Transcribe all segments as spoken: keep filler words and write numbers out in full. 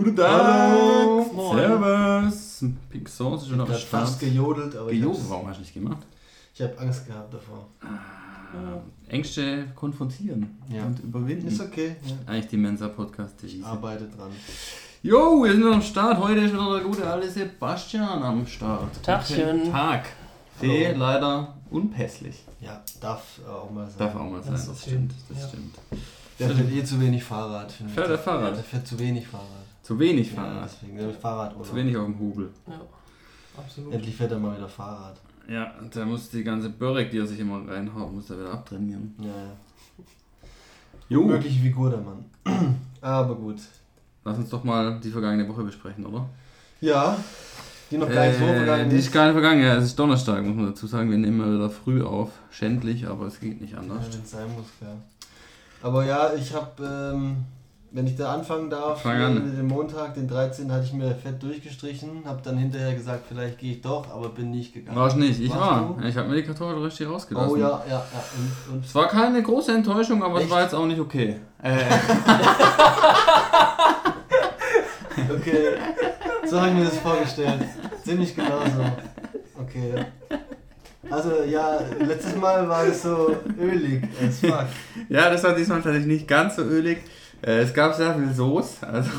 Guten Tag! Hallo! Servus! Pink Sauce ist schon Ich am hab Start. fast gejodelt, aber Gejodelt? ich, Warum hast du nicht gemacht? ich habe Angst gehabt davor. Ah, Ängste konfrontieren Ja. und überwinden. Ist okay. Ja. Eigentlich die Mensa-Podcast. Ich arbeite dran. Jo, wir sind am Start. Heute ist wieder der gute alte Sebastian am Start. Tagchen. Guten Tag. Fee Hallo. leider unpässlich. Ja, darf auch mal sein. Darf auch mal sein, Das das, ist okay. stimmt. Das Ja. stimmt. Der fährt eh zu wenig Fahrrad. finde ich. Fährt der Fahrrad? Ja, der fährt zu wenig Fahrrad. Zu wenig Ja, Fahrrad. deswegen, der Fahrrad Zu wenig auf dem Hubel. Ja, absolut. Endlich fährt er mal wieder Fahrrad. Ja, der muss die ganze Börek, die er sich immer reinhaut, muss er wieder abtrainieren. Ja, ja. Jo, Mögliche Figur der Mann. Aber gut. lass uns doch mal die vergangene Woche besprechen, oder? Ja, die noch gar nicht so Äh, vergangen Die ist gar nicht vergangen, ja, es ist Donnerstag, muss man dazu sagen. Wir nehmen mal wieder früh auf. Schändlich, aber es geht nicht Ja, anders. wenn es sein muss, klar. Aber ja, ich habe, ähm, wenn ich da anfangen darf, Fang an. äh, den Montag, den dreizehnten hatte ich mir fett durchgestrichen, habe dann hinterher gesagt, vielleicht gehe ich doch, aber bin nicht gegangen. War's nicht, ich Warst war. du? Ich habe mir die Kartoffel richtig rausgelassen. Oh ja, ja, ja. Und, und Es war keine große Enttäuschung, aber Echt? es war jetzt auch nicht okay. Äh, okay, so habe ich mir das vorgestellt. Ziemlich genau so. Okay. Also ja, letztes Mal war es so ölig as fuck. ja, das war diesmal tatsächlich nicht ganz so ölig. Äh, es gab sehr viel Soße, also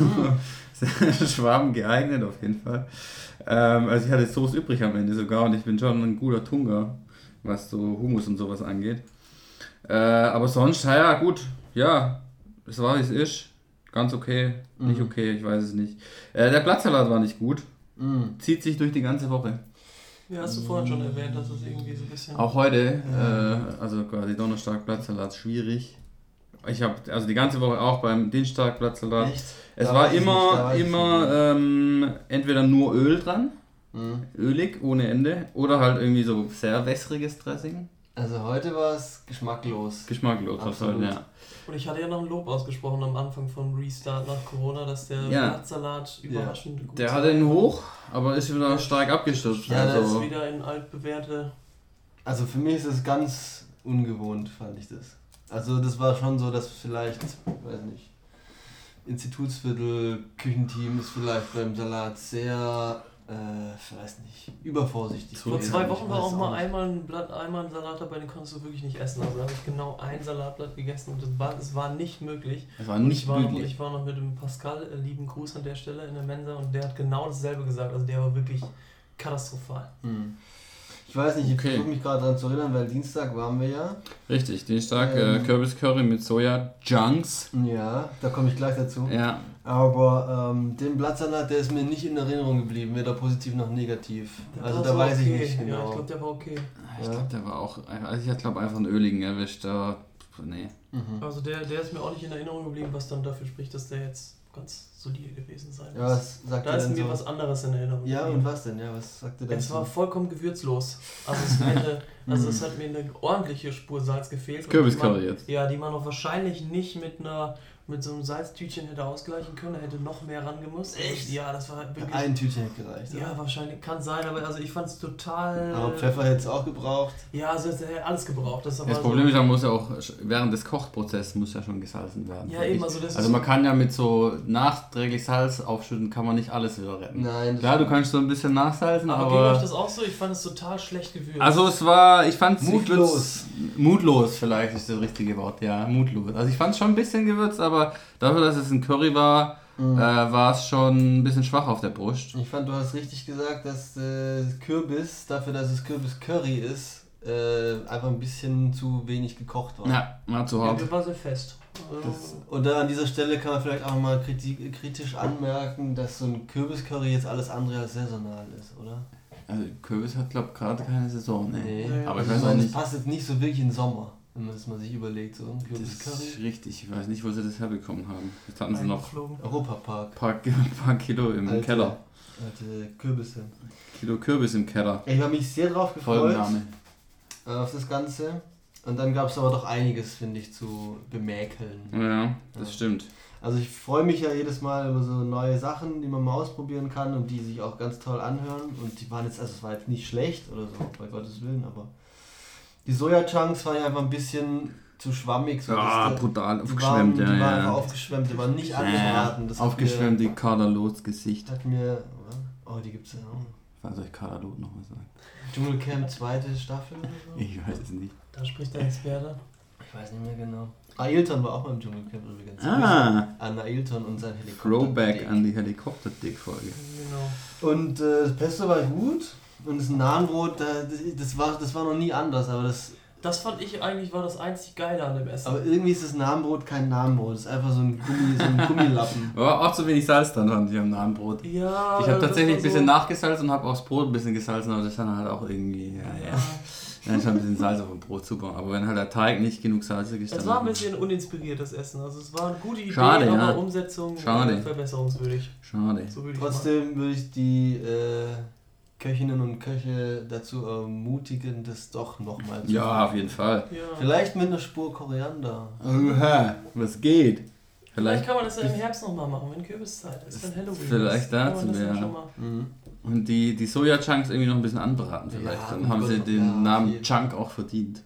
Schwaben geeignet auf jeden Fall. Ähm, also ich hatte Soße übrig am Ende sogar und ich bin schon ein guter Tunga, was so Hummus und sowas angeht. Äh, aber sonst, ja gut, ja, es war wie es ist. Ganz okay, nicht Mhm. okay, ich weiß es nicht. Äh, der Blattsalat war nicht gut, Mm. zieht sich durch die ganze Woche. Ja, hast du vorhin schon erwähnt, dass es irgendwie so ein bisschen... Auch heute, Ja. äh, also quasi Donnerstag Blattsalat schwierig. Ich habe also die ganze Woche auch beim Dienstag Blattsalat. Echt? Es Da war weiß ich nicht, da immer, weiß ich immer nicht. ähm, entweder nur Öl dran, Mm. ölig ohne Ende, oder halt irgendwie so sehr wässriges Dressing. Also heute war es geschmacklos. Geschmacklos, was halt, Absolut. ja. Und ich hatte ja noch ein Lob ausgesprochen am Anfang vom Restart nach Corona, dass der Ja. Blattsalat überraschend gut Der sein hatte ihn kann. hoch, aber ist wieder stark abgestürzt. Ja, Das also, ist wieder in altbewährte... Also für mich ist es ganz ungewohnt, fand ich das. Also das war schon so, dass vielleicht, weiß nicht, Institutsviertel, Küchenteam ist vielleicht beim Salat sehr, äh, weiß nicht, übervorsichtig. Vor Vor gewesen. zwei Ich Wochen war weiß auch mal nicht. einmal ein Blatt, einmal ein Salat dabei, den konntest du wirklich nicht essen. Also da habe ich genau ein Salatblatt gegessen und das war, das war nicht möglich. es war Und nicht ich war, noch, möglich. ich war noch mit dem Pascal, äh, lieben Gruß an der Stelle in der Mensa und der hat genau dasselbe gesagt. Also der war wirklich katastrophal. Hm. Ich weiß nicht, ich Okay. versuche mich gerade daran zu erinnern, weil Dienstag waren wir ja. Richtig, Dienstag äh, Ähm. Kürbiscurry mit Soja-Junks. Ja, da komme ich gleich dazu. Ja, Aber ähm, den Blattsalat, der ist mir nicht in Erinnerung geblieben, weder positiv noch negativ. Der Also war da so weiß ich okay. nicht Ja, ich genau. glaube, der war okay. ich Ja. glaube, der war auch, also ich glaube einfach einen öligen erwischt, aber nee. Mhm. Also der, der ist mir auch nicht in Erinnerung geblieben, was dann dafür spricht, dass der jetzt ganz solide gewesen sein Ja, muss. was sagt Da ihr ist denn mir so? was anderes in Erinnerung Ja, geblieben. und was denn? Ja, was sagt ihr denn? Es war so? vollkommen gewürzlos. Also es, hätte, also Mhm. es hat mir eine ordentliche Spur Salz gefehlt. und Kürbiscurry die man- jetzt. Ja, die man auch wahrscheinlich nicht mit einer mit so einem Salztütchen hätte ausgleichen können. Da hätte noch mehr rangemusst. Echt? Ja, das war wirklich... Ein Tütchen hätte gereicht. ja, oder? wahrscheinlich. Kann sein, aber also ich fand es total... Aber Pfeffer hätte es auch gebraucht. Ja, also es hätte alles gebraucht. Das, war Das so, Problem ist, man muss ja auch, während des Kochprozesses muss ja schon gesalzen werden. Ja, finde eben, ich. also das Also ist... man kann ja mit so nachträglich Salz aufschütten, kann man nicht alles wieder retten. Nein. das Klar, du stimmt. kannst so ein bisschen nachsalzen, aber ging euch aber... das auch so? Ich fand es total schlecht gewürzt. Also es war, ich fand Mutlos. Mutlos vielleicht ist das richtige Wort, ja, mutlos. Also ich fand es schon ein bisschen gewürzt, aber dafür, dass es ein Curry war, Mhm. äh, war es schon ein bisschen schwach auf der Brust. Ich fand, du hast richtig gesagt, dass äh, Kürbis, dafür, dass es Kürbis-Curry ist, äh, einfach ein bisschen zu wenig gekocht war. Ja, war zu ja, hart. das war sehr fest. Also, Das- Und da an dieser Stelle kann man vielleicht auch mal kriti- kritisch anmerken, dass so ein Kürbis-Curry jetzt alles andere als saisonal ist, oder? Also Kürbis hat, glaube ich, gerade keine Saison, ne? Nee. Nee. Aber ich Also weiß so, auch das nicht. passt jetzt nicht so wirklich in den Sommer, wenn man das mal sich überlegt, so ein Das ist Kürbis-Curry. richtig, ich weiß nicht, wo sie das herbekommen haben. Jetzt hatten sie noch eingeflogen. Europapark. ein paar, ein paar Kilo im Alte- Keller. Alte Kürbisse. Kilo Kürbis im Keller. Ich habe mich sehr drauf gefreut Folgenname. äh, auf das Ganze. Und dann gab es aber doch einiges, finde ich, zu bemäkeln. Ja, das Ja. stimmt. Also ich freue mich ja jedes Mal über so neue Sachen, die man mal ausprobieren kann und die sich auch ganz toll anhören. Und die waren jetzt, also es war jetzt nicht schlecht oder so, bei Gottes Willen, aber die Soja-Chunks waren ja einfach ein bisschen zu schwammig. So, Ja, das, brutal die aufgeschwemmt, waren, ja. Die waren ja. einfach aufgeschwemmt, die waren nicht angebraten. Das hat Aufgeschwemmt, mir, die Kaderlots Gesicht. Hat mir, oh, die gibt's ja auch. Was soll ich Kaderlot noch mal sagen? Dschungelcamp zweite Staffel oder so? Ich weiß es nicht. Da spricht der Experte. Ich weiß nicht mehr genau. Ailton war auch beim Dschungelcamp übrigens. Ah. An Ailton und sein Helikopter. Throwback an die Helikopter-Dick-Folge. Genau. Und äh, das Pesto war gut. Und das Nahenbrot, das, das, war, das war noch nie anders, aber das. Das fand ich eigentlich, war das einzig Geile an dem Essen. Aber irgendwie ist das Nahenbrot kein Nahenbrot, das ist einfach so ein, Gummi, so ein Gummilappen. War auch zu wenig Salz dran, fand ich am Nahenbrot. Ja, Ich habe tatsächlich ein so bisschen nachgesalzen und habe aufs Brot ein bisschen gesalzen, aber das ist dann halt auch irgendwie, ja, ja. Ja. Dann ist schon ein bisschen Salz auf dem Brot, super. Aber wenn halt der Teig nicht genug salzig ist, Es dann... war ein bisschen uninspiriertes Essen. Also es war eine gute Idee, Schade, aber ja. Umsetzung Schade. äh, verbesserungswürdig. Schade. So würde ich Trotzdem würde ich die äh, Köchinnen und Köche dazu ermutigen, das doch nochmal zu Ja, machen. auf jeden Fall. mal. Ja. Vielleicht mit einer Spur Koriander. Oha, was geht? Vielleicht Vielleicht, kann man das ja im Herbst nochmal machen, wenn Kürbiszeit ist, wenn Halloween Vielleicht ist. Kann man dazu, das dann ja. schon mal- Mhm. und die, die Soja-Chunks irgendwie noch ein bisschen anbraten vielleicht. Ja, Dann haben sie gut, den ja, Namen viel. Chunk auch verdient.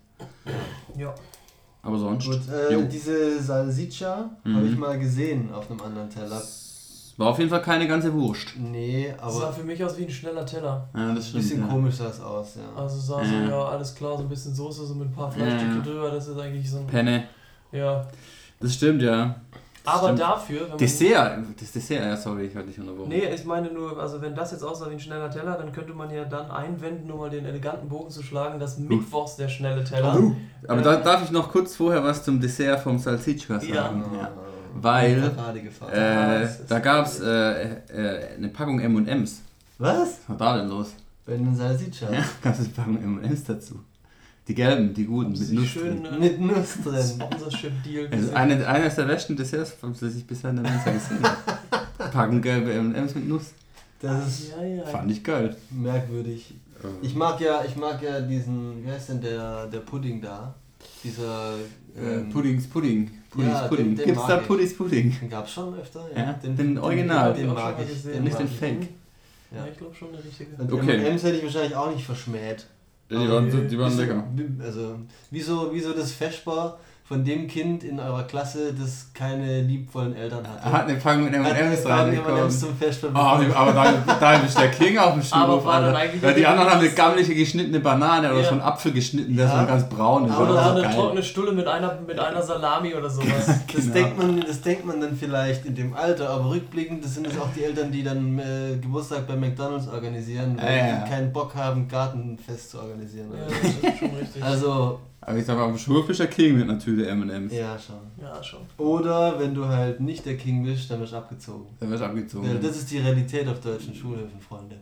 Ja. Aber sonst, Gut, äh, Jo. diese Salsiccia Mhm. habe ich mal gesehen auf einem anderen Teller. war auf jeden Fall keine ganze Wurst. Nee, Das sah aber für mich aus wie ein schneller Teller. Ja, das ein stimmt. bisschen ja. komisch sah es aus, ja. Also sah so, Ja. ja, alles klar, so ein bisschen Soße, so mit ein paar Fleischstücke Ja. drüber, das ist eigentlich so ein... Penne. Ja. Das stimmt, ja. Das Aber stimmt. dafür, wenn man... Dessert, das Dessert, ja, sorry, ich hatte dich unterbrochen. Nee, ich meine nur, also wenn das jetzt aussah wie ein schneller Teller, dann könnte man ja dann einwenden, um mal den eleganten Bogen zu schlagen, dass mittwochs der schnelle Teller. Uh, aber da darf ich noch kurz vorher was zum Dessert vom Salsiccia sagen. Ja. Ja. Weil, Paradegefahr. Äh, das ist- da gab es äh, äh, eine Packung M und M's. Was? Was war da denn los? Bei den Salsiccia? Ja, gab es eine Packung M und M's dazu. Die gelben, die guten, Haben mit sie Nuss schön drin. äh, Mit Nuss drin. Sponsorship-Deal Also gesehen. eine, eines der besten Desserts, das ich bisher in der Mensa gesehen habe. Packung gelbe M und M's mit Nuss. Das ist Ja, ja. Fand ich geil. merkwürdig. Ich mag ja, ich mag ja diesen, wie heißt denn der, der Pudding da? Dieser Äh, ähm, Puddings Pudding. Puddings ja, Pudding. den- den Gibt's mag da ich. Puddings Pudding? Den gab's schon öfter, Ja, den Original. Den, Hab ich auch mag schon mal ich. gesehen. Den Nicht mag den ich. Fake. Ja, ich glaube schon eine richtige. Und Okay. M und M's hätte ich wahrscheinlich auch nicht verschmäht. Die waren, die waren Wieso- lecker. Also, wieso, wieso das Feschbar von dem Kind in eurer Klasse, das keine liebvollen Eltern hatte? Er hat eine Packung mit M und Hat M's eine Packung M und reingekommen. M's zum Feschbar Oh, bekommen. aber da, da ist der King auf dem Aber Schulhof, war dann Alter. eigentlich Weil die der anderen haben eine King- gammelige geschnittene Banane oder Ja. so einen Apfel geschnitten, der Ja. so ganz braun ist. Aber Oder Das so ist eine geil. trockene Stulle mit einer, mit einer Salami oder sowas. Das, Genau. denkt man, das denkt man dann vielleicht in dem Alter, aber rückblickend, das sind es auch die Eltern, die dann äh, Geburtstag bei McDonalds organisieren, weil Ja, ja. die keinen Bock haben, Gartenfest zu organisieren. Ja, das ist schon richtig. Also, Aber ich sag mal, auf dem Schulhof ist der King mit einer Tüte M und M's. ja schon. Ja, schon. Oder wenn du halt nicht der King bist, dann wirst du abgezogen. Der wird abgezogen. Ja, das ist die Realität auf deutschen Schulhöfen, Freunde.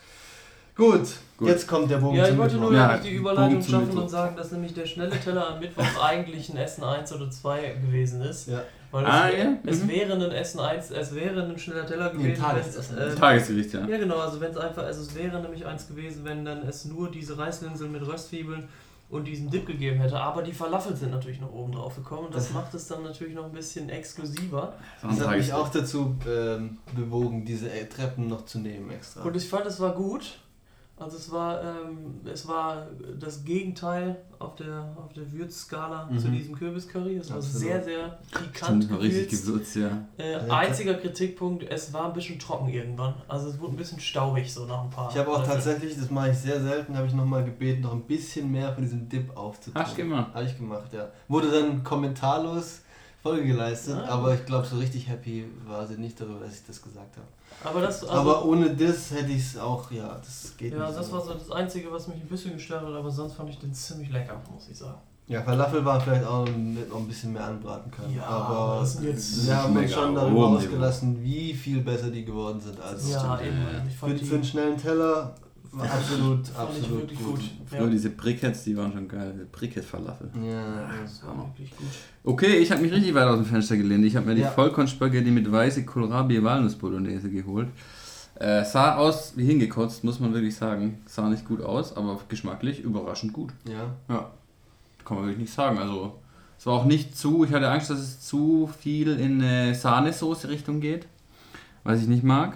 Gut, Gut. jetzt kommt der Bogen Ja, ich zum wollte nur Mittwoch. Ja, ja, die Überleitung Bogen zum schaffen Mittwoch. und sagen, dass nämlich der schnelle Teller am Mittwoch eigentlich ein Essen eins oder zwei gewesen ist. Ja. Weil es, Ah, wär- ja, es mhm. wäre ein Essen eins, es wäre ein schneller Teller Nee, gewesen. Tagesessen. wenn es, äh, Tagesgericht, ja. ja genau, also wenn es einfach, also es wäre nämlich eins gewesen, wenn dann es nur diese Reislinseln mit Röstzwiebeln und diesen Dip gegeben hätte. Aber die Falafel sind natürlich noch oben drauf gekommen und das Das- macht es dann natürlich noch ein bisschen exklusiver. Das hat mich auch dazu ähm, bewogen, diese äh, Treppen noch zu nehmen extra. Und ich fand, es war gut. Also es war, ähm, es war das Gegenteil auf der, auf der Würzskala Mhm. zu diesem Kürbiscurry. Es war Absolut. sehr, sehr pikant Stimmt, war richtig gewürzt. gewürzt, ja. Äh, Ja, einziger Kritikpunkt, es war ein bisschen trocken irgendwann. Also es wurde ein bisschen staubig so nach ein paar. Ich habe auch Löffeln. tatsächlich, das mache ich sehr selten, habe ich nochmal gebeten, noch ein bisschen mehr von diesem Dip aufzutun. Hast du gemacht? Habe ich gemacht, ja. Wurde dann kommentarlos Folge geleistet, Ah. aber ich glaube, so richtig happy war sie nicht darüber, dass ich das gesagt habe. Aber das, also, aber ohne das hätte ich es auch, ja, das geht ja, nicht das so. war so das Einzige, was mich ein bisschen gestört hat, aber sonst fand ich den ziemlich lecker, muss ich sagen. Ja, Falafel war vielleicht auch noch ein bisschen mehr anbraten können. Ja, aber das sind jetzt- wir haben uns mega schon darüber oben, ausgelassen, wie viel besser die geworden sind. Also Ja, stimmt, eben. ja. Ich für, fand die, für einen schnellen Teller war absolut, fand ich absolut wirklich gut. gut. Früher Ja, diese Briquettes, die waren schon geil. Briquette-Falafel. Ja, das war wirklich gut. Okay, ich habe mich richtig weit aus dem Fenster gelehnt. Ich habe mir die Ja. Vollkornspaghetti mit weiße Kohlrabi-Walnuss-Bolognese geholt. Äh, sah aus wie hingekotzt, muss man wirklich sagen. Sah nicht gut aus, aber geschmacklich überraschend gut. ja. Ja, kann man wirklich nicht sagen. Also, es war auch nicht zu, ich hatte Angst, dass es zu viel in eine Sahnesoße-Richtung geht, was ich nicht mag.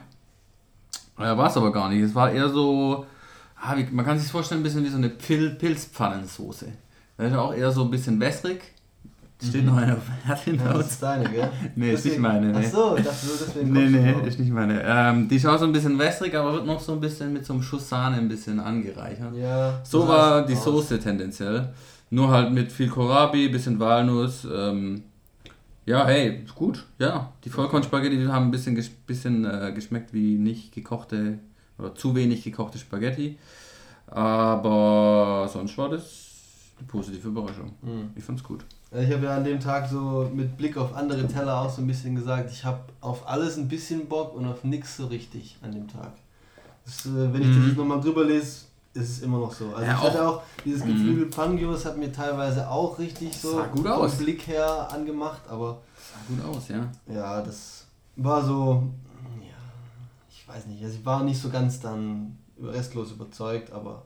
Äh, war es aber gar nicht. Es war eher so, ah, wie, man kann sich vorstellen, ein bisschen wie so eine Pil Pilzpfannensoße. Das ist auch eher so ein bisschen wässrig, Steht Mhm. noch eine auf Hertling Ja, bei das uns. ist deine, gell? Nee, ist nicht Deswegen- meine, nee. Ach so, ich dachte, so deswegen Nee, kommst du nee, drauf. ist nicht meine. Ähm, die schaut so ein bisschen wässrig, aber wird noch so ein bisschen mit so einem Schuss Sahne ein bisschen angereichert. Ja, So das war heißt die aus. Soße tendenziell. Nur halt mit viel Kohlrabi, bisschen Walnuss. Ähm, ja, hey, ist gut. Ja, die Vollkornspaghetti die haben ein bisschen, ges bisschen äh, geschmeckt wie nicht gekochte oder zu wenig gekochte Spaghetti. Aber sonst war das eine positive Überraschung. Mhm. Ich fand's gut. Ich habe ja an dem Tag so mit Blick auf andere Teller auch so ein bisschen gesagt, ich habe auf alles ein bisschen Bock und auf nichts so richtig an dem Tag. Das, äh, wenn ich Mhm. das jetzt nochmal drüber lese, ist es immer noch so. Also Ja, ich hatte auch dieses Mhm. geflügelte Pangyros hat mir teilweise auch richtig so Sah gut vom aus. Blick her angemacht, aber Sah gut aus, ja. ja, das war so, ja, ich weiß nicht, also ich war nicht so ganz dann restlos überzeugt, aber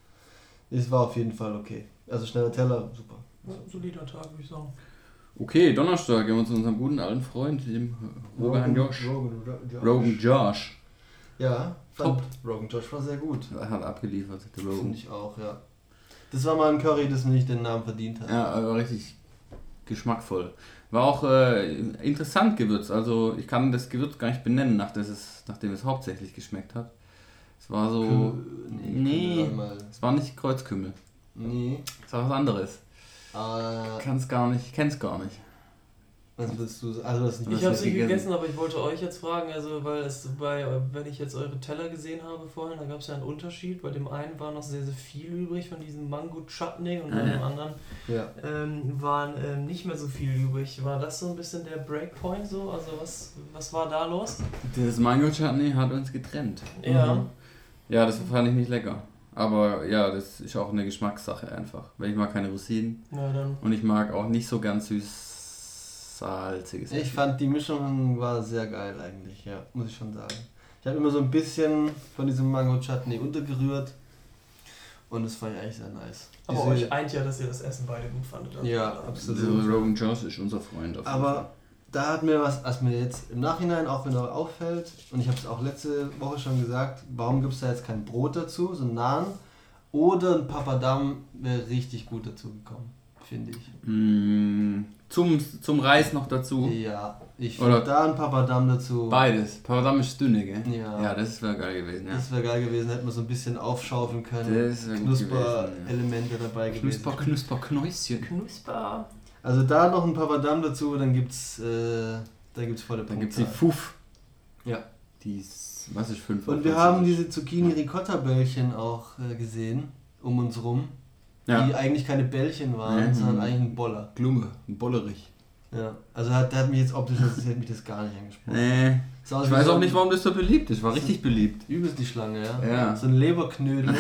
es war auf jeden Fall okay. Also schneller Teller, super. Ja, solider Tag, würde ich sagen. Okay, Donnerstag gehen wir zu unserem guten alten Freund, dem Rogan Josh. Rogan, Rogan, Rogan Josh. Ja, fand Top. Rogan Josh war sehr gut. Er hat abgeliefert, der Finde Rogan. ich auch, ja. Das war mal ein Curry, das nicht den Namen verdient hat. Ja, aber richtig geschmackvoll. War auch äh, interessant gewürzt. Also ich kann das Gewürz gar nicht benennen, nach das es, nachdem es hauptsächlich geschmeckt hat. Es war so. Kü- Nee, können wir mal- es war nicht Kreuzkümmel. Nee. Es war was anderes. Äh, Kann's gar nicht, kenn's gar nicht. was willst du sagen? Also das nicht Ich hast habe du sie gegessen? gegessen, aber ich wollte euch jetzt fragen, also weil es bei, wenn ich jetzt eure Teller gesehen habe vorhin, da gab es ja einen Unterschied. Bei dem einen war noch sehr, sehr viel übrig von diesem Mango Chutney und bei Mhm. dem anderen Ja. ähm, waren ähm, nicht mehr so viel übrig. War das so ein bisschen der Breakpoint so? Also was, was war da los? Das Mango Chutney hat uns getrennt. Ja. Mhm. Ja, das fand ich nicht lecker. Aber ja, das ist auch eine Geschmackssache einfach. Weil ich mag keine Rosinen Ja, dann. und ich mag auch nicht so ganz süß salziges. Ich fand die Mischung war sehr geil eigentlich, ja, muss ich schon sagen. Ich habe immer so ein bisschen von diesem Mango Chutney untergerührt und das fand ich eigentlich sehr nice. Aber Diese- euch eint ja, dass ihr das Essen beide gut fandet. Also Ja, von daher. absolut. Der Rogan Josh ist unser Freund. Auf jeden Fall. Aber da hat mir was, was mir jetzt im Nachhinein auch wieder auffällt, und ich habe es auch letzte Woche schon gesagt, warum gibt es da jetzt kein Brot dazu, so ein Naan oder ein Papadam wäre richtig gut dazu gekommen, finde ich. Mm, zum, zum Reis noch dazu. Ja, ich Oder- finde da ein Papadam dazu. Beides. Papadam ist dünne, gell? Ja. Ja, das wäre geil gewesen, ja. Das wäre geil gewesen, hätte man so ein bisschen aufschaufeln können. Das wäre gut gewesen. Knusper-Elemente dabei gewesen. Knusper, Knusper, Knäuschen. Knusper. Also da noch ein Papadam dazu, dann gibt's, äh, dann gibt's volle Dann Punkte. gibt es die Fuff. Ja. Die ist, was ist fünf? Und wir haben diese Zucchini-Ricotta-Bällchen auch äh, gesehen, um uns rum, ja. die eigentlich keine Bällchen waren, Mhm. sondern eigentlich ein Boller. Glume, ein Bollerich. Ja. Also hat, der hat mich jetzt optisch, das hat mich das gar nicht angesprochen. Nee. Sah aus Ich wie weiß so auch ein- nicht, warum das so beliebt ist. War richtig beliebt. Übelst die Schlange, ja. Ja. So ein Leberknödel,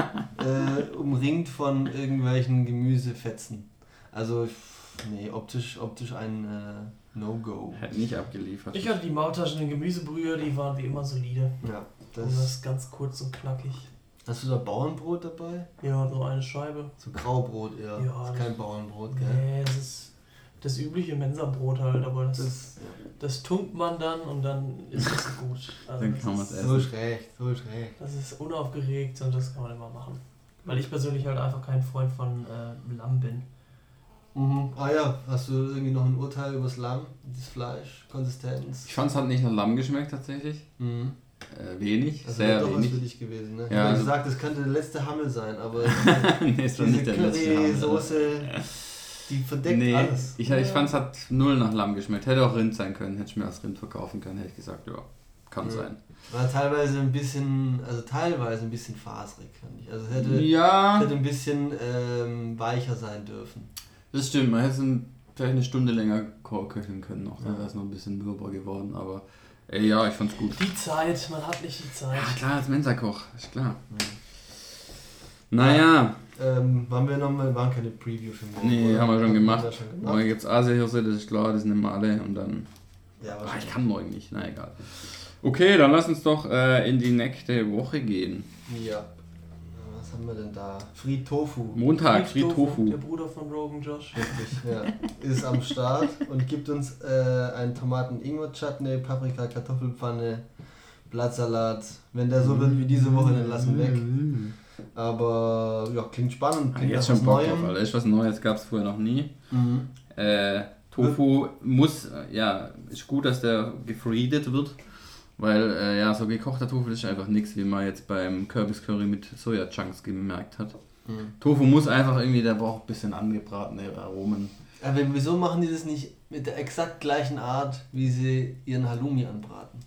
äh, umringt von irgendwelchen Gemüsefetzen. Also, nee, optisch, optisch ein äh, No-Go. Hat nicht abgeliefert. Ich hatte die Maultaschen in Gemüsebrühe, die waren wie immer solide. Ja, Das, das, das ist ganz kurz und knackig. hast du da Bauernbrot dabei? Ja, so eine Scheibe. So Graubrot eher. Ja, das ist kein Bauernbrot, gell? Nee, das ist das übliche Mensa-Brot halt, aber das, das, Das, tunkt man dann und dann ist es gut. Also Dann das kann man's ist- essen. so schräg, so schräg. Das ist unaufgeregt und das kann man immer machen. Weil ich persönlich halt einfach kein Freund von äh, Lamm bin. Mhm. Ah ja, hast du irgendwie noch ein Urteil über das Lamm, das Fleisch, Konsistenz? Ich fand es halt nicht nach Lamm geschmeckt tatsächlich. Mhm. Äh, wenig, Also sehr wäre doch was für wenig. dich gewesen, ne? Ich Ja, habe also- gesagt, das könnte der letzte Hammel sein, aber Nee, es war diese nicht der letzte Lamm. Curry-Soße, die verdeckt Nee, alles. ich, ich fand es hat null nach Lamm geschmeckt. Hätte auch Rind sein können, hätte ich mir als Rind verkaufen können, hätte ich gesagt, ja, kann Ja. sein. War teilweise ein bisschen, also teilweise ein bisschen faserig, fand ich. Also es hätte, Ja, hätte ein bisschen ähm, weicher sein dürfen. das stimmt. Man hätte es ein- vielleicht eine Stunde länger ko- köcheln können noch. Dann Ja. wäre es noch ein bisschen mürber geworden, aber ey, ja, ich fand's gut. Die Zeit, man hat nicht die Zeit. Ja, klar, als Mensa-Koch, ist klar. Naja, Ähm, waren wir nochmal, waren keine Preview für morgen? nee, oder? haben wir schon gemacht. wir schon gemacht? Morgen gibt's Asiahirse, das ist klar, das nehmen wir alle und dann. Ja, Ah, ich wahrscheinlich. kann morgen nicht, na egal. Okay, dann lass uns doch äh, in die nächste Woche gehen. Ja. Was haben wir denn da? Fried Tofu. Montag, Fried Der Tofu. Bruder von Rogan Josh. Richtig, ja. Ist am Start und gibt uns äh, einen Tomaten-Ingwer-Chutney, Paprika, Kartoffelpfanne, Blattsalat. Wenn der so wird wie diese Woche, dann lassen wir weg. Aber ja, klingt spannend. Ah, Klingt jetzt nach schon was Bock drauf, Neuem. Alter. Ist was Neues, gab's vorher noch nie. Mhm. Äh, Tofu muss, äh, ja, ist gut, dass der gefriedet wird, weil äh, ja, so gekochter Tofu ist einfach nichts, wie man jetzt beim Kürbiscurry mit Soja-Chunks gemerkt hat. Mhm. Tofu muss einfach irgendwie, der braucht ein bisschen angebratene Aromen. Aber wieso machen die das nicht mit der exakt gleichen Art, wie sie ihren Halloumi anbraten?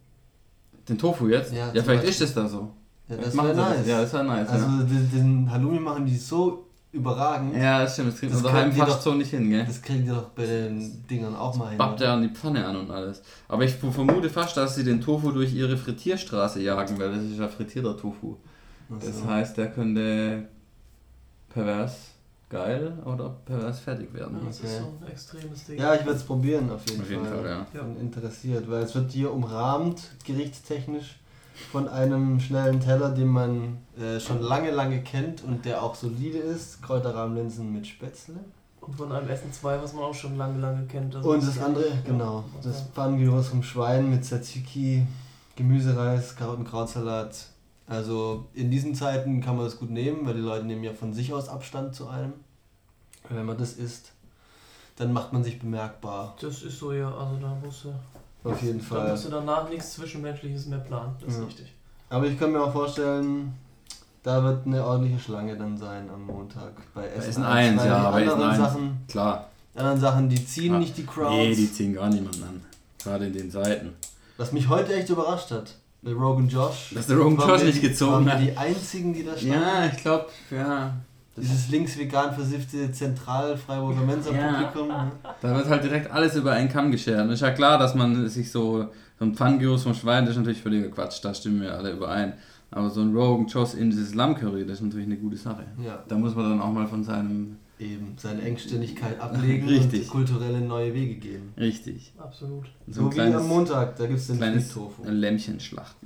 Den Tofu jetzt? Ja, ja vielleicht Beispiel. Ist es da so. Ja, das wäre nice. Das. Ja, das wäre nice. Also ja. den, den Halloumi machen die so überragend. Ja, das stimmt. Das kriegt man daheim fast doch, so nicht hin, gell? Das kriegen die doch bei den Dingern auch mal hin. Pappt ja an die Pfanne an und alles. Aber ich vermute fast, dass sie den Tofu durch ihre Frittierstraße jagen, weil das ist ja frittierter Tofu. So. Das heißt, der könnte pervers geil oder pervers fertig werden. Ja, das okay. ist so ein extremes Ding. Ja, ich werde es probieren auf jeden auf Fall. Auf jeden Fall, ja. Ich bin interessiert, weil es wird hier umrahmt, gerichtstechnisch, von einem schnellen Teller, den man äh, schon lange, lange kennt und der auch solide ist. Kräuterrahmlinsen mit Spätzle. Und von einem Essen zwei, was man auch schon lange, lange kennt. Also und das andere, ja, genau, das Pfannengyros vom Schwein mit Tzatziki, Gemüsereis, Karotten-Krautsalat. Also in diesen Zeiten kann man das gut nehmen, weil die Leute nehmen ja von sich aus Abstand zu einem. Und wenn man das isst, dann macht man sich bemerkbar. Das ist so, ja, also da musst du... Auf jeden Fall. Da musst du danach nichts Zwischenmenschliches mehr planen, das ist ja. richtig. Aber ich kann mir auch vorstellen, da wird eine ordentliche Schlange dann sein am Montag bei Essen eins. Weil ja, die bei anderen Essen Sachen, klar. Die anderen Sachen, die ziehen ja. nicht die Crowds. Nee, die ziehen gar niemanden an. Gerade in den Seiten. Was mich heute echt überrascht hat, der Rogan Josh. Dass der Rogan Josh nicht gezogen hat. Waren die einzigen, die da standen. Ja, ich glaube, ja. Dieses links vegan versiffte Zentral-Freiburger Mensa-Publikum. Ja, da wird halt direkt alles über einen Kamm geschert. Ist ja klar, dass man sich so, so ein Pfannengyros vom Schwein, das ist natürlich völliger Quatsch, da stimmen wir alle überein. Aber so ein Rogan Josh in dieses Lammcurry, das ist natürlich eine gute Sache. Ja. Da muss man dann auch mal von seinem... Eben, seine Engständigkeit ablegen Richtig. Und kulturelle neue Wege gehen. Richtig. Absolut. So, so wie am Montag, da gibt es den Tofu. Lämmchen schlachten.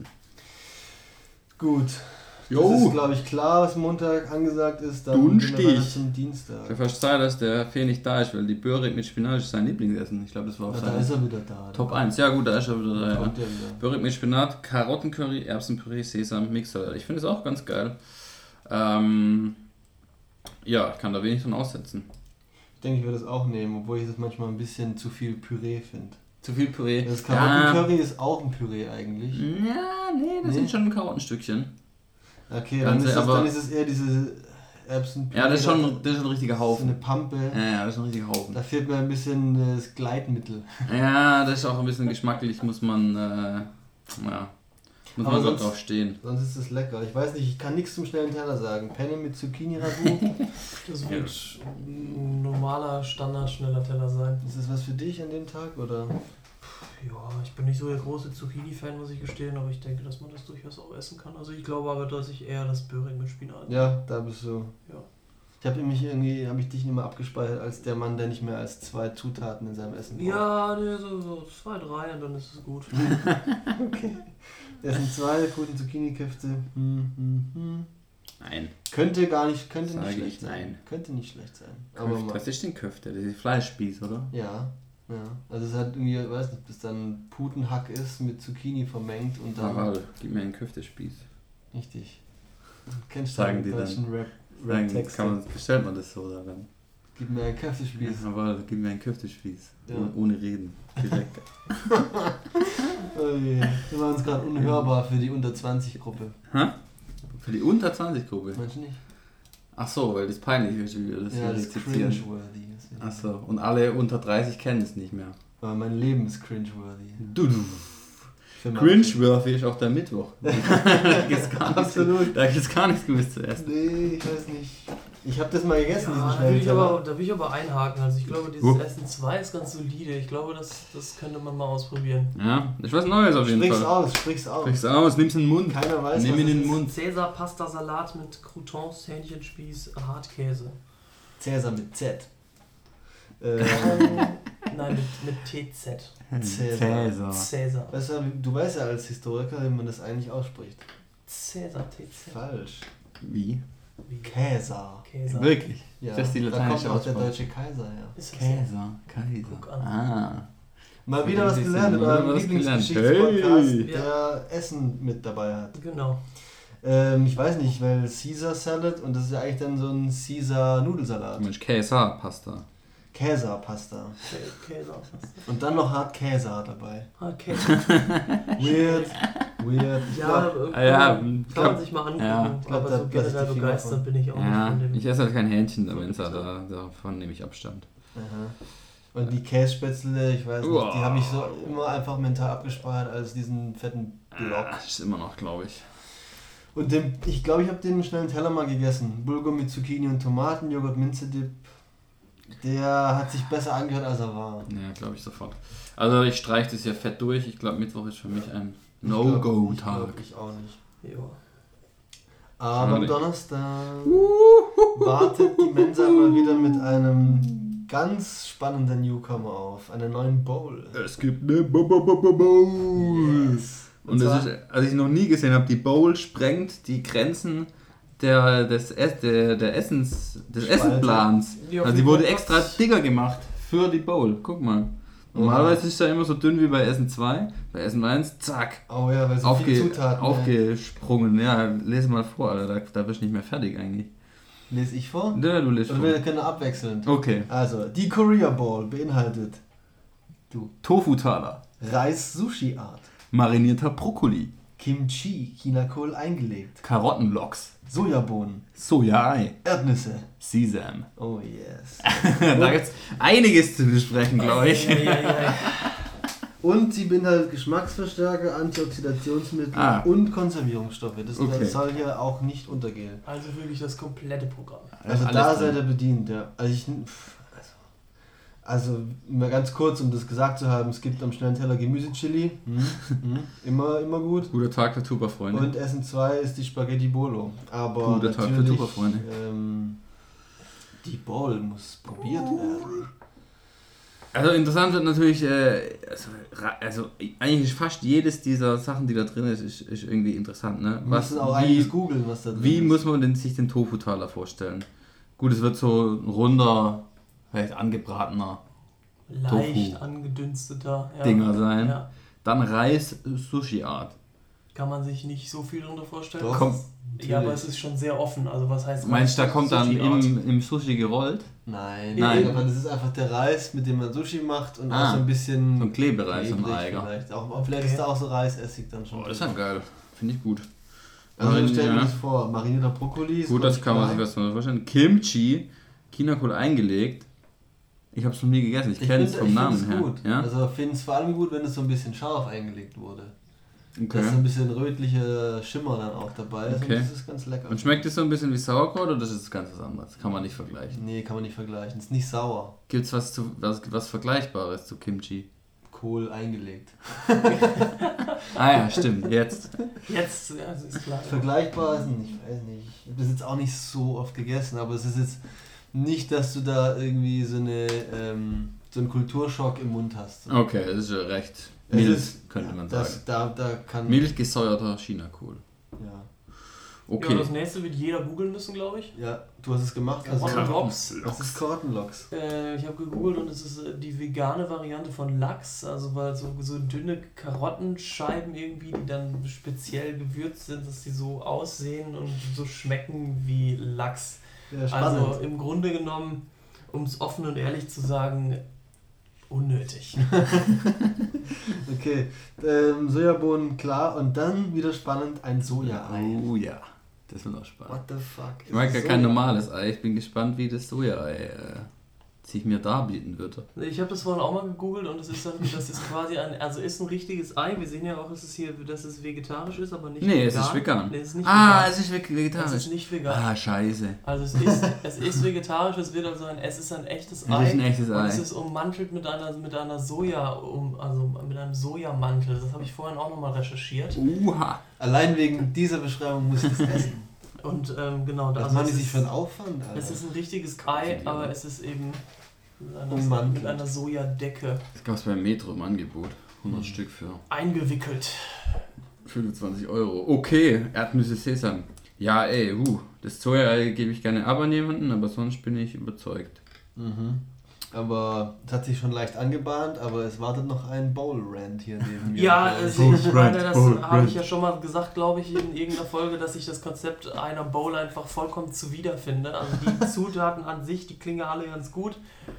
Gut. Jo. Das ist, glaube ich, klar, was Montag angesagt ist. Dann gehen wir zum Dienstag. Ich fast Zeit, dass der Fee nicht da ist, weil die Börek mit Spinat ist sein Lieblingsessen. Ich glaube, das war auch ja, sein da ist er wieder da. Top eins. Ja gut, da ist er wieder da. Ja. Ja. Börek mit Spinat, Karottencurry, Erbsenpüree, Sesam, Mixer. Ich finde es auch ganz geil. Ähm, ja, ich kann da wenig von aussetzen. Ich denke, ich würde es auch nehmen, obwohl ich das manchmal ein bisschen zu viel Püree finde. Zu viel Püree? Das Karottencurry ja. ist auch ein Püree eigentlich. Ja, nee, das nee. sind schon Karottenstückchen. Okay, dann ist, es, dann ist es eher diese Erbsenpüree. Ja, das ist schon, das ist ein richtiger Haufen. So eine Pampe. Ja, ja, das ist ein richtiger Haufen. Da fehlt mir ein bisschen das Gleitmittel. Ja, das ist auch ein bisschen geschmacklich, muss man, äh, ja, muss Aber man sonst, drauf stehen. Sonst ist es lecker. Ich weiß nicht, ich kann nichts zum schnellen Teller sagen. Penne mit Zucchini-Ragout. Das wird ein normaler, Standard, schneller Teller sein. Ist das was für dich an dem Tag, oder? Ja, ich bin nicht so der große Zucchini-Fan, muss ich gestehen, aber ich denke, dass man das durchaus auch essen kann. Also ich glaube aber, dass ich eher das Börek mit Spinat. Ja, da bist du. Ja. Ich habe mich irgendwie, habe ich dich nicht mehr abgespeichert als der Mann, der nicht mehr als zwei Zutaten in seinem Essen braucht. Ja, ne, so, so zwei, drei und dann ist es gut. Okay. Essen zwei, guten Zucchini-Köfte. Hm, hm, hm. Nein. Könnte gar nicht, könnte Sag nicht schlecht ich sein. Nein. Könnte nicht schlecht sein. Köfte, aber was ist denn Köfte? Das ist Fleischspieß, oder? Ja. Ja, also es hat irgendwie, ich weiß nicht, bis dann Putenhack ist mit Zucchini vermengt und dann... Jawohl, gib mir einen Köftespieß. Richtig. Kennst du den deutschen Rap, Rap Text? Kann man, bestellt man das so daran? Gib mir einen Köftespieß. Jawohl, gib mir einen Köftespieß. Ja. Ohne Reden. Direkt. Oh je. Wir waren uns gerade unhörbar für die unter zwanzig Gruppe. Hä? Für die unter zwanzig Gruppe? Meinst du nicht? Ach so, weil das peinlich ist, wie wir das ja, hier das ist cringe-worthy. Ach so, und alle unter dreißig kennen es nicht mehr. Aber mein Leben ist cringe-worthy. Du, du. Cringe-worthy ist auch der Mittwoch. da gibt's gar nichts, Absolut. Da gibt es gar nichts Gutes zu essen. Nee, ich weiß nicht. Ich habe das mal gegessen, ja, diesen da will, ich aber, da will ich aber einhaken. Also ich glaube, dieses uh. Essen zwei ist ganz solide. Ich glaube, das, das könnte man mal ausprobieren. Ja, ist was Neues auf jeden sprich's Fall. Aus, sprich's aus, sprich's aus. Nimm's in den Mund. Keiner weiß, Nimm was in den ist. Mund. Cäsar Pasta Salat mit Croutons, Hähnchenspieß, Hartkäse. Cäsar mit Z. Ähm, nein, mit, mit T Z. Cäsar. Cäsar. Weißt du, du weißt ja als Historiker, wie man das eigentlich ausspricht. Cäsar, T Z. Falsch. Wie? Wie? Käsar. Käsar. Wirklich? Ja. Das ist die lateinische lateinische Da kommt auch der Aussprache. deutsche Kaiser her. Ist das Käsar, Kaiser. Ah. Mal wieder was gelernt in eurem Lieblingsgeschichtspodcast, hey. der Essen mit dabei hat. Genau. Ähm, ich weiß nicht, weil Caesar Salad und das ist ja eigentlich dann so ein Caesar Nudelsalat. Mensch, Käsar Pasta. Käsepasta. Käsepasta. Und dann noch hart Käse dabei. Hart Käse. Weird, weird. Ja, Ah, ja, kann glaub, man sich mal angucken. ja. Ich glaube, Da- so da- generell das ist die begeistert Finger bin ich auch Ja, nicht von dem. ich esse halt kein Hähnchen, da, Winzer, da, davon nehme ich Abstand. Aha. Und die Kässpätzle, ich weiß nicht, Uah. die habe ich so immer einfach mental abgespeichert als diesen fetten Block. Ah, ist immer noch, glaube ich. Und den, ich glaube, ich habe den schnellen Teller mal gegessen. Bulgur mit Zucchini und Tomaten, Joghurt, Minze-Dip. Der hat sich besser angehört, als er war. Ja, glaube ich sofort. Also ich streiche das ja fett durch. Ich glaube, Mittwoch ist für mich ein Ich glaub- Ich, No-Go-Tag. glaub, ich auch nicht. Ja. Aber am Schade. Donnerstag wartet die Mensa mal wieder mit einem ganz spannenden Newcomer auf. Einer neuen Bowl. Es gibt eine Bowl. Yes. Und das ist, als ich noch nie gesehen habe, die Bowl sprengt die Grenzen der, des, Ess, der, der Essens, des Spalte. Essenplans. Die auf Also die dem wurde Bowl- extra dicker gemacht für die Bowl. Guck mal. Normalerweise ist er immer so dünn wie bei Essen zwei. Bei Essen eins, zack, Oh ja, weil so aufge, viele Zutaten. aufgesprungen. Ja, lese mal vor, Alter. Da, da bist du nicht mehr fertig eigentlich. Lese ich vor? Ja, du liest Oder vor. wir können abwechselnd. Okay. Also, die Korea Bowl beinhaltet Tofu-Taler. Reis-Sushi-Art, Marinierter Brokkoli. Kimchi, Chinakohl eingelegt, Karottenloks. Sojabohnen, Soja-Ei. Erdnüsse. Sesam. Oh yes. Da gibt's einiges zu besprechen, glaube ich. Ja, ja, ja. Und sie beinhaltet Geschmacksverstärker, Antioxidationsmittel Ah. und Konservierungsstoffe. Das, Okay. das soll hier auch nicht untergehen. Also wirklich das komplette Programm. Also Alles da drin. seid ihr bedient, ja. Also, ich, pff, also, also mal ganz kurz, um das gesagt zu haben, es gibt am schnellen Teller Gemüsechili, hm, hm, immer, immer gut. Guter Tag der Tuba-Freunde. Und Essen zwei ist die Spaghetti Bolo. Aber Guter Tag für natürlich, Tupperfreunde. ähm, die Bowl muss probiert werden. Also interessant wird natürlich, äh, also, ra- also eigentlich ist fast jedes dieser Sachen, die da drin ist, ist, ist irgendwie interessant. Ne? Wir Was, müssen auch wie einiges googeln, was da drin wie ist. muss man denn sich den Tofu-Taler vorstellen? Gut, es wird so ein runder, vielleicht angebratener Leicht Tofu. angedünsteter ja. Dinger sein. Ja. Dann Reis-Sushi-Art. Kann man sich nicht so viel darunter vorstellen. Doch, Kommt- Ja, aber es ist schon sehr offen. Also was heißt Meinst du, da kommt dann Sushi-Art? im, im Sushi gerollt? Nein, Nein. nein, aber das ist einfach der Reis, mit dem man Sushi macht und Ah, auch so ein bisschen so ein Klebereis im klebrig Eiger. vielleicht. Auch, vielleicht Okay. ist da auch so Reisessig dann schon. Oh, das ist ja geil. Finde ich gut. Also Marin- stellen wir ja. das vor, marinierter Brokkoli. ist Gut, das ganz kann man klar. sich was darunter vorstellen. Kimchi, Chinakohl eingelegt. Ich habe es noch nie gegessen, ich Ich kenne es finde vom ich Namen find es her. gut. Ja? Also finde es vor allem gut, wenn es so ein bisschen scharf eingelegt wurde. Okay. Da ist so ein bisschen rötlicher Schimmer dann auch dabei. Also Okay. das ist ganz lecker. Und schmeckt es so ein bisschen wie Sauerkraut oder das ist ganz was anderes? Kann man nicht vergleichen. Nee, kann man nicht vergleichen. Ist nicht sauer. Gibt es was, zu- was, was Vergleichbares zu Kimchi? Kohl eingelegt. Ah ja, stimmt, jetzt. Jetzt, ja, es ist klar. Vergleichbar ist, ich weiß nicht. Ich habe das jetzt auch nicht so oft gegessen, aber es ist jetzt nicht, dass du da irgendwie so eine ähm, so einen Kulturschock im Mund hast. Okay, das ist ja recht Es mild, ist- könnte man sagen. Das, da, da kann. Milchgesäuerter Chinakohl. Ja. Ja, Okay. das nächste wird jeder googeln müssen, glaube ich. ja, du hast es gemacht. Also, Karottenloks. das ist Karottenloks. Äh, ich habe gegoogelt und es ist äh, die vegane Variante von Lachs, also weil so, so dünne Karottenscheiben irgendwie, die dann speziell gewürzt sind, dass die so aussehen und so schmecken wie Lachs. Ja, spannend. Also im Grunde genommen, um es offen und ehrlich zu sagen, unnötig. Okay, ähm, Sojabohnen klar und dann wieder spannend ein Soja-Ei. Oh ja, das wird auch spannend. What the fuck? Ich mag Ist ja es kein Soja? normales Ei. Ich bin gespannt, wie das Soja-Ei äh, sich mir darbieten würde. Ich habe das vorhin auch mal gegoogelt und es ist dann, das ist quasi ein, also ist ein richtiges Ei. Wir sehen ja auch, dass es hier, dass es vegetarisch ist, aber nicht Nee, vegan. es ist vegan. Nee, es ist nicht Ah, vegan. es ist ve- Es vegetarisch. ist nicht vegan. Ah, scheiße. Also es ist, es ist vegetarisch, es wird also ein, es ist ein echtes Es Ei. ist ein echtes und Ei. es ist ummantelt mit einer, mit einer Soja, um, also mit einem Sojamantel. Das habe ich vorhin auch nochmal recherchiert. Uha. Allein wegen dieser Beschreibung muss ich das essen. Und ähm, genau, da Was also machen die es sich ist- für einen Aufwand, Alter? Es ist ein richtiges Ei, aber es ist eben mit einer, Ummantelt. mit einer Sojadecke Das gab es beim Metro im Angebot. hundert Mhm. Stück für eingewickelt. fünfundzwanzig Euro. Okay, Erdnüsse Sesam. Ja, ey, uh, das Soja-Ei gebe ich gerne ab an jemanden, aber sonst bin ich überzeugt. Mhm. Aber es hat sich schon leicht angebahnt, aber es wartet noch ein Bowl-Rant hier neben mir. Ja, glaub ich. also ich Brand, meine, das Brand. habe ich ja schon mal gesagt, glaube ich, in irgendeiner Folge, dass ich das Konzept einer Bowl einfach vollkommen zuwider finde. Also die Zutaten an sich, die klingen alle ganz gut.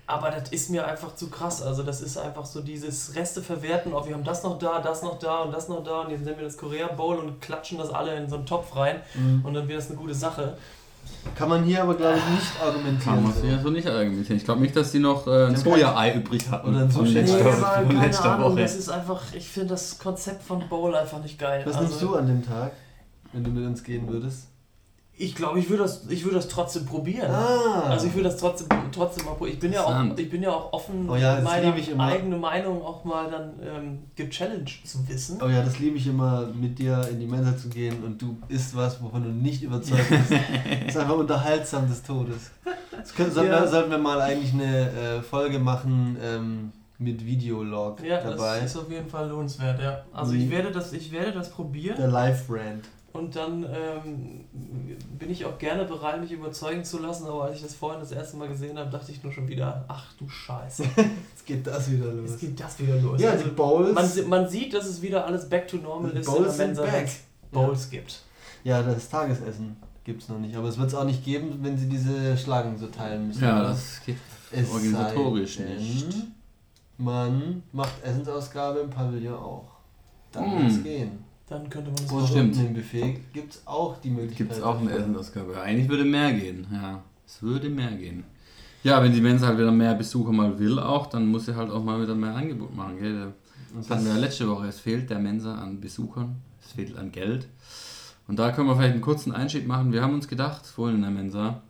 Aber das ist mir einfach zu krass. Also das ist einfach so dieses Reste verwerten, oh, wir haben das noch da, das noch da und das noch da und jetzt nehmen wir das Korea Bowl und klatschen das alle in so einen Topf rein mhm. und dann wird das eine gute Sache. Kann man hier aber, glaube ich, nicht argumentieren. Kann man hier so nicht argumentieren. Ich glaube nicht, dass die noch äh, ein Soja-Ei übrig hatten. Oder ein von Sushi. letzter, Nee, aber von keine letzter Ahnung, Woche. das ist einfach, ich finde das Konzept von Bowl einfach nicht geil. Was also, nimmst du an dem Tag, wenn du mit uns gehen würdest? Ich glaube, ich würde das, ich würde das trotzdem probieren. Ah. Also ich würde das trotzdem, trotzdem mal probieren. Ich bin ja auch, ich bin ja auch offen, oh ja, meine ich immer. eigene Meinung auch mal dann ähm, gechallenged zu wissen. Oh ja, das liebe ich immer, mit dir in die Mensa zu gehen und du isst was, wovon du nicht überzeugt bist. Das ist einfach unterhaltsam des Todes. Das können, sollten, ja. wir, sollten wir mal eigentlich eine äh, Folge machen ähm, mit Videolog ja, dabei. Ja, das ist auf jeden Fall lohnenswert, ja. Also Wie? ich werde das, ich werde das probieren. Der Live-Rant. Und dann ähm, bin ich auch gerne bereit, mich überzeugen zu lassen, aber als ich das vorhin das erste Mal gesehen habe, dachte ich nur schon wieder, ach du Scheiße. Jetzt geht das wieder los. Jetzt geht das wieder los. Ja, also die Bowls. Man, man sieht, dass es wieder alles back to normal ist, Bowls in der Mensa, wenn es Bowls ja. gibt. Ja, das Tagesessen gibt es noch nicht, aber es wird es auch nicht geben, wenn sie diese Schlangen so teilen müssen. Ja, das geht es organisatorisch denn, nicht. Man macht Essensausgabe im Pavillon auch. Dann mm. wird es gehen. Dann könnte man das Und machen. Stimmt. im Buffet gibt es auch die Möglichkeit. Gibt es auch eine Essensausgabe. Eigentlich würde mehr gehen. Ja, es würde mehr gehen. Ja, wenn die Mensa halt wieder mehr Besucher mal will auch, dann muss sie halt auch mal wieder mehr Angebot machen. Gell? Das hatten wir ja letzte Woche. Es fehlt der Mensa an Besuchern. Es fehlt an Geld. Und da können wir vielleicht einen kurzen Einschnitt machen. Wir haben uns gedacht, vorhin in der Mensa,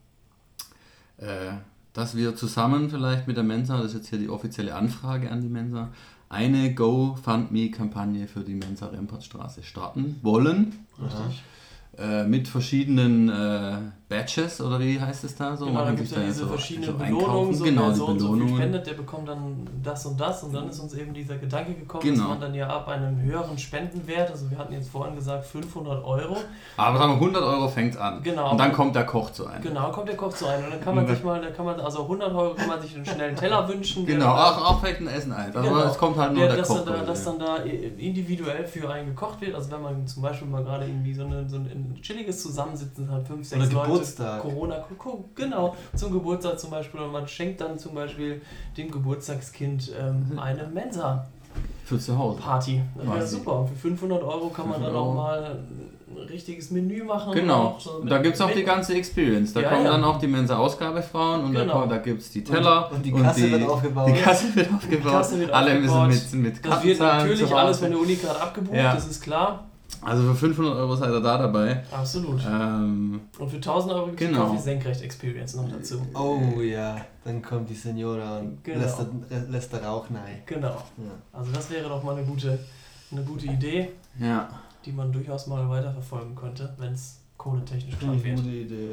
äh, dass wir zusammen vielleicht mit der Mensa, das ist jetzt hier die offizielle Anfrage an die Mensa, eine GoFundMe-Kampagne für die Mensa Rempartstraße starten wollen. Richtig. Äh, mit verschiedenen äh, Badges, oder wie heißt es da so? Genau, da gibt es ja diese so verschiedenen so Belohnungen, so genau, wer die so und so Belohnungen. viel spendet, der bekommt dann das und das und dann ist uns eben dieser Gedanke gekommen, genau. dass man dann ja ab einem höheren Spendenwert, also wir hatten jetzt vorhin gesagt fünfhundert Euro. Aber sagen wir hundert Euro fängt es an. Genau. Und dann kommt der Koch zu einem. Genau, kommt der Koch zu einem und dann kann man sich mal, dann kann man, also hundert Euro kann man sich einen schnellen Teller wünschen. Genau, auch, auch vielleicht ein Essen ein. Also genau. es kommt halt nur der, der dass Koch. Dann da, dass dann da individuell für einen gekocht wird, also wenn man zum Beispiel mal gerade irgendwie so, eine, so ein chilliges Zusammensitzen hat, fünf, sechs Oder Leute, Geburtstag. Corona, genau, zum Geburtstag zum Beispiel und man schenkt dann zum Beispiel dem Geburtstagskind ähm, eine Mensa. Für zu Hause. Party. Das wäre super. Und für fünfhundert Euro kann man dann auch mal ein richtiges Menü machen. Genau. Auch so und da gibt es auch die ganze Experience. Da ja, kommen ja. dann auch die Mensa-Ausgabefrauen und genau. da, da gibt es die Teller. Und, und die Kasse und die, wird aufgebaut. Die Kasse wird aufgebaut. Kasse wird Alle aufgebaut. müssen mit, mit Das wird natürlich alles von der Unicard abgebucht, ja. das ist klar. Also für fünfhundert Euro seid ihr da dabei. Absolut. Ähm, und für tausend Euro gibt es genau. die Coffee-Senkrecht-Experience noch dazu. Oh ja, dann kommt die Senora und genau. lässt, lässt der Rauch rein. Genau. Ja. Also das wäre doch mal eine gute, eine gute Idee, ja. die man durchaus mal weiterverfolgen könnte, wenn es kohletechnisch knapp wird. Gute Idee,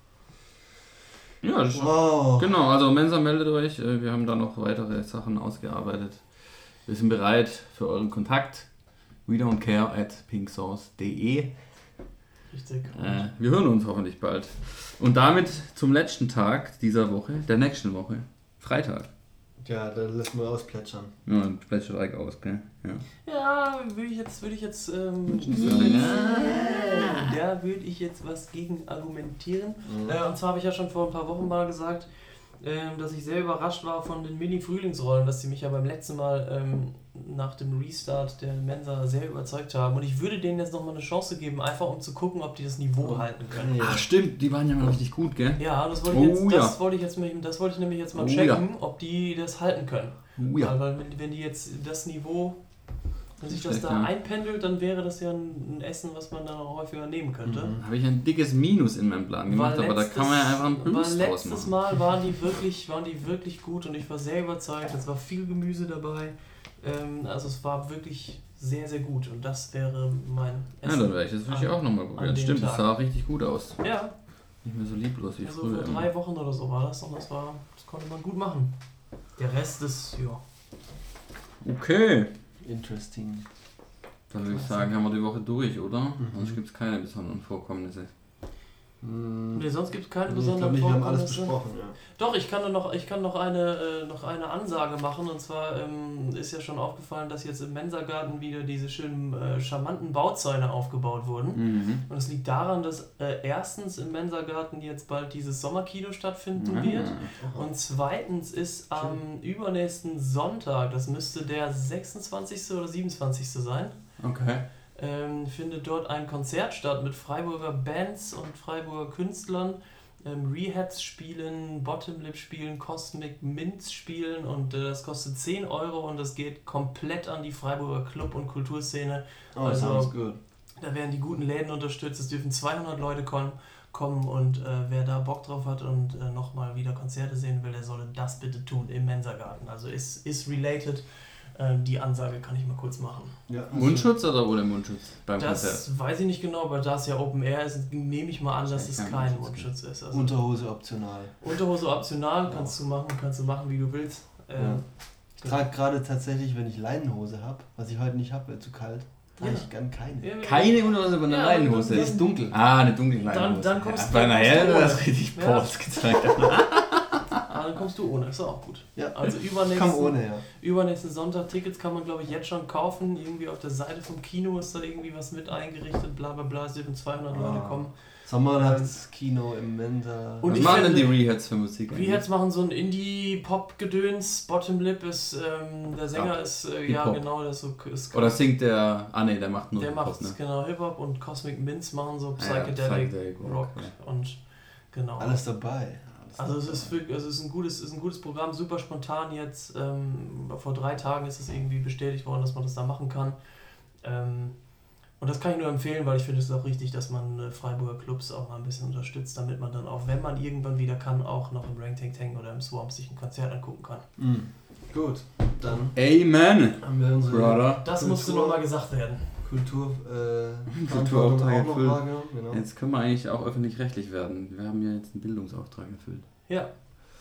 ja. Ja, das wow. Genau, also Mensa meldet euch. Wir haben da noch weitere Sachen ausgearbeitet. Wir sind bereit für euren Kontakt. we don't care at pinksauce punkt de. Richtig. Äh, wir hören uns hoffentlich bald. Und damit zum letzten Tag dieser Woche, der nächsten Woche, Freitag. Ja, da lässt man ausplätschern. Ja, dann plätschert Reik aus, gell? Ja, ja würde ich jetzt, würde ich jetzt, ähm, ja. ja, würde ich jetzt was gegen argumentieren. Mhm. Äh, und zwar habe ich ja schon vor ein paar Wochen mal gesagt, ähm, dass ich sehr überrascht war von den Mini-Frühlingsrollen, dass sie mich ja beim letzten Mal ähm, nach dem Restart der Mensa sehr überzeugt haben. Und ich würde denen jetzt nochmal eine Chance geben, einfach um zu gucken, ob die das Niveau halten können. Ach stimmt, die waren ja mal richtig gut, gell? Ja, das wollte ich jetzt, oh, das ja. wollte ich jetzt, das wollte ich nämlich jetzt mal oh, checken, ja. ob die das halten können. Oh, ja. Weil wenn, wenn die jetzt das Niveau, wenn sich das Schlecht, da ja. einpendelt, dann wäre das ja ein, ein Essen, was man dann auch häufiger nehmen könnte. Mhm. Habe ich ein dickes Minus in meinem Plan gemacht, War aber da letztes- kann man ja einfach einen Plus Weil draus letztes machen. Mal waren die wirklich, waren die wirklich gut und ich war sehr überzeugt. Es war viel Gemüse dabei. Ähm, also es war wirklich sehr, sehr gut und das wäre mein Ja, Essen. dann werde ich das wirklich an- auch nochmal an probieren. dem Stimmt, das Tag. sah auch richtig gut aus. Ja, Nicht mehr so lieblos wie also früher. vor drei Wochen oder so war das und das war, das konnte man gut machen. Der Rest ist, ja. Okay. Interesting. Dann würde ich sagen, haben wir die Woche durch, oder? Mhm. Sonst gibt es keine besonderen Vorkommnisse. Hm. Nee, sonst gibt es keine Ich besonderen glaube nicht, wir haben alles Vorkommnisse. besprochen, ja. Doch, ich kann noch, ich kann noch eine, äh, noch eine Ansage machen. Und zwar ähm, ist ja schon aufgefallen, dass jetzt im Mensa-Garten wieder diese schönen, äh, charmanten Bauzäune aufgebaut wurden. Mhm. Und es liegt daran, dass äh, erstens im Mensa-Garten jetzt bald dieses Sommerkino stattfinden Ah. wird. Und zweitens ist am übernächsten Sonntag, das müsste der sechsundzwanzigste oder siebenundzwanzigste sein, Okay. ähm, findet dort ein Konzert statt mit Freiburger Bands und Freiburger Künstlern. Ähm, Rehats spielen, Bottomlip spielen, Cosmic Mints spielen und äh, das kostet zehn Euro und das geht komplett an die Freiburger Club- und Kulturszene. Oh, Also, sounds good. Da werden die guten Läden unterstützt, es dürfen zweihundert Leute kommen, kommen und äh, wer da Bock drauf hat und äh, nochmal wieder Konzerte sehen will, der solle das bitte tun im Mensa-Garten. Also ist, ist related. Die Ansage kann ich mal kurz machen. Ja, also Mundschutz oder ohne Mundschutz beim das Konzert? weiß ich nicht genau, aber da es ja Open Air ist, nehme ich mal an, dass Ich es kann kein Mundschutz. Mundschutz ist. Also Unterhose optional. Unterhose optional, Ja. kannst du machen, kannst du machen, wie du willst. Ja. Ähm, Ich trage gerade tatsächlich, wenn ich Leinenhose habe, was ich heute nicht habe, weil zu kalt, trage Ja. ich gern keine. ja, Keine Unterhose, aber eine Ja, Leinenhose. dann- Die ist dunkel. Ah, eine dunkle Leinenhose. Dann- dann kommst ja, du- bei dann einer kommst du helle, ohne. das ist richtig Ja. Ports gezeigt. ah, dann kommst du ohne, ist auch gut. Ja, Also ich übernächsten, kann ohne, ja. übernächsten Sonntag, Tickets kann man glaube ich jetzt schon kaufen. Irgendwie auf der Seite vom Kino ist da irgendwie was mit eingerichtet, bla bla bla, es dürfen zweihundert Ah. Leute kommen. Sommernachtskino im Mensa. Und Was ich machen denn finde- die Rehats für Musik? Wir jetzt machen so ein Indie-Pop-Gedöns. Bottomlip ist, ähm, der Sänger Rap. ist, äh, ja Hip-Hop. genau, der ist so. Ist, Oder singt der. Ah ne, der macht nur der Hip-Hop, macht ne? genau Hip-Hop und Cosmic Mints machen so Ah ja, Psychedelic, Psychedelic Rock, Rock, und genau. Alles dabei. Alles Also es dabei. ist wirklich, also es ist ein gutes, ist ein gutes Programm, super spontan jetzt. Ähm, vor drei Tagen ist es irgendwie bestätigt worden, dass man das da machen kann. Ähm, und das kann ich nur empfehlen, weil ich finde es auch richtig, dass man äh, Freiburger Clubs auch mal ein bisschen unterstützt, damit man dann auch, wenn man irgendwann wieder kann, auch noch im Rank Tank Tank oder im Swamp sich ein Konzert angucken kann. Mhm. Gut, dann Amen, haben wir unsere Brother. Das Kultur- musste nochmal gesagt werden. Kultur, äh, Kulturauftrag auch noch erfüllt. wahrgenommen. Genau. Jetzt können wir eigentlich auch öffentlich-rechtlich werden. Wir haben ja jetzt einen Bildungsauftrag erfüllt. Ja.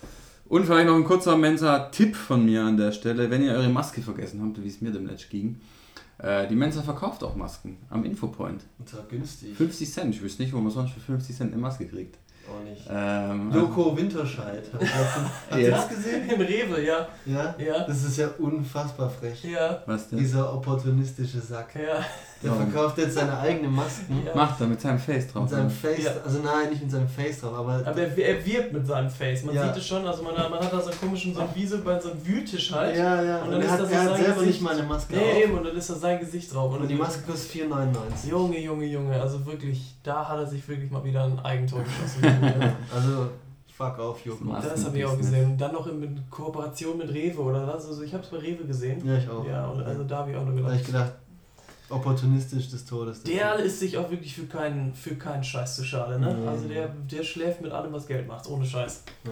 Und vielleicht noch ein kurzer Mensa-Tipp von mir an der Stelle. Wenn ihr eure Maske vergessen habt, wie es mir dem Letsch ging, äh, die Mensa verkauft auch Masken am Infopoint. Und zwar günstig. fünfzig Cent. Ich wüsste nicht, wo man sonst für fünfzig Cent eine Maske kriegt. Auch nicht. Ähm, Joko Winterscheid. Habt ihr das- habt ihr das gesehen? Im Rewe, ja. Ja? Ja. Das ist ja unfassbar frech. Ja. was denn? Dieser opportunistische Sack. Ja. Der Warum? verkauft jetzt seine eigenen Masken. Ja. Macht er mit seinem Face drauf. Mit seinem ne? Face, Ja. also nein, nicht mit seinem Face drauf, aber, Aber er, er wirbt mit seinem Face. Man Ja. sieht es schon, also man, man hat da so einen komischen, so einen Wiese bei so einem Wühltisch halt. ja, ja, Und und, dann er ist hat, das er so hat sein selber Gesicht. nicht mal eine Maske Nee, auf. eben, und dann ist da sein Gesicht drauf. Und die Maske kostet vier neunundneunzig. Junge, Junge, Junge, also wirklich, da hat er sich wirklich mal wieder ein Eigentor geschossen. Also, fuck off, Joko. Masken- Das habe ich auch gesehen. Und dann noch in in Kooperation mit Rewe oder was. Also ich habe es bei Rewe gesehen. Ja, ich auch. Ja, und also da habe ich auch nur Da gedacht. habe ich gedacht, opportunistisch des Todes. Der ist sich auch wirklich für keinen, für keinen Scheiß zu schade, ne? Nee. Also der, der schläft mit allem, was Geld macht, ohne Scheiß. Ja.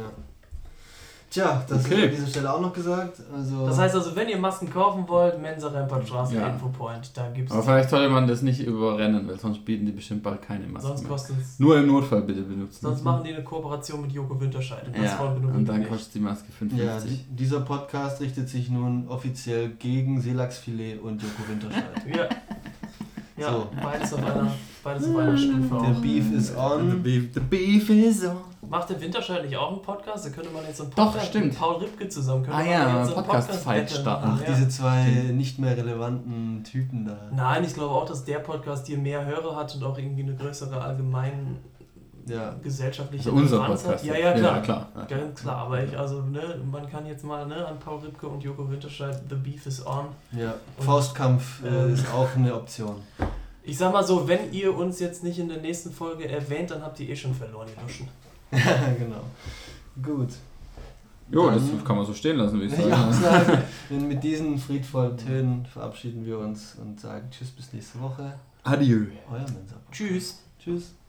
Tja, das Okay. ist an dieser Stelle auch noch gesagt. Also, Das heißt also, wenn ihr Masken kaufen wollt, Mensa Rempertstraße, Ja. Infopoint, da gibt's. Aber vielleicht sollte man das nicht überrennen, weil sonst bieten die bestimmt bald keine Masken Sonst mehr. kostet es. Nur im Notfall bitte benutzen. Sonst machen die eine Kooperation mit Joko Winterscheid. Und das Ja, wollen wir nur und dann nicht. kostet die Maske fünf ja, fünfzig. die, dieser Podcast richtet sich nun offiziell gegen Seelachsfilet und Joko Winterscheid. Ja. Ja, So. beides auf einer, beides auf einer Stufe Der auch. Beef is The on. beef, the beef is on. Macht der Winterscheid nicht auch einen Podcast? Da könnte man jetzt so einen Doch, Podcast stimmt. mit Paul Ripke zusammen. Könnte Ah man ja, jetzt so einen Podcast-Fight Podcast-Battle starten. machen, Ach, ja. diese zwei nicht mehr relevanten Typen da. Nein, ich glaube auch, dass der Podcast hier mehr Hörer hat und auch irgendwie eine größere allgemein Ja. gesellschaftliche Also unser Relevanz Podcast. hat. Ja, ja, klar. Ja, klar. Ja. Ganz klar, aber ich, also, ne, man kann jetzt mal, ne, an Paul Ripke und Joko Winterscheid, The Beef is on. Ja. Und- Faustkampf äh, Ähm. ist auch eine Option. Ich sag mal so, wenn ihr uns jetzt nicht in der nächsten Folge erwähnt, dann habt ihr eh schon verloren, ihr Luschen. Ja, genau. Gut. Jo, Dann- das kann man so stehen lassen, würde ich Ich sagen. auch sagen, denn mit diesen friedvollen Tönen verabschieden wir uns und sagen Tschüss bis nächste Woche. Adieu. Euer Mensa. Tschüss. Tschüss.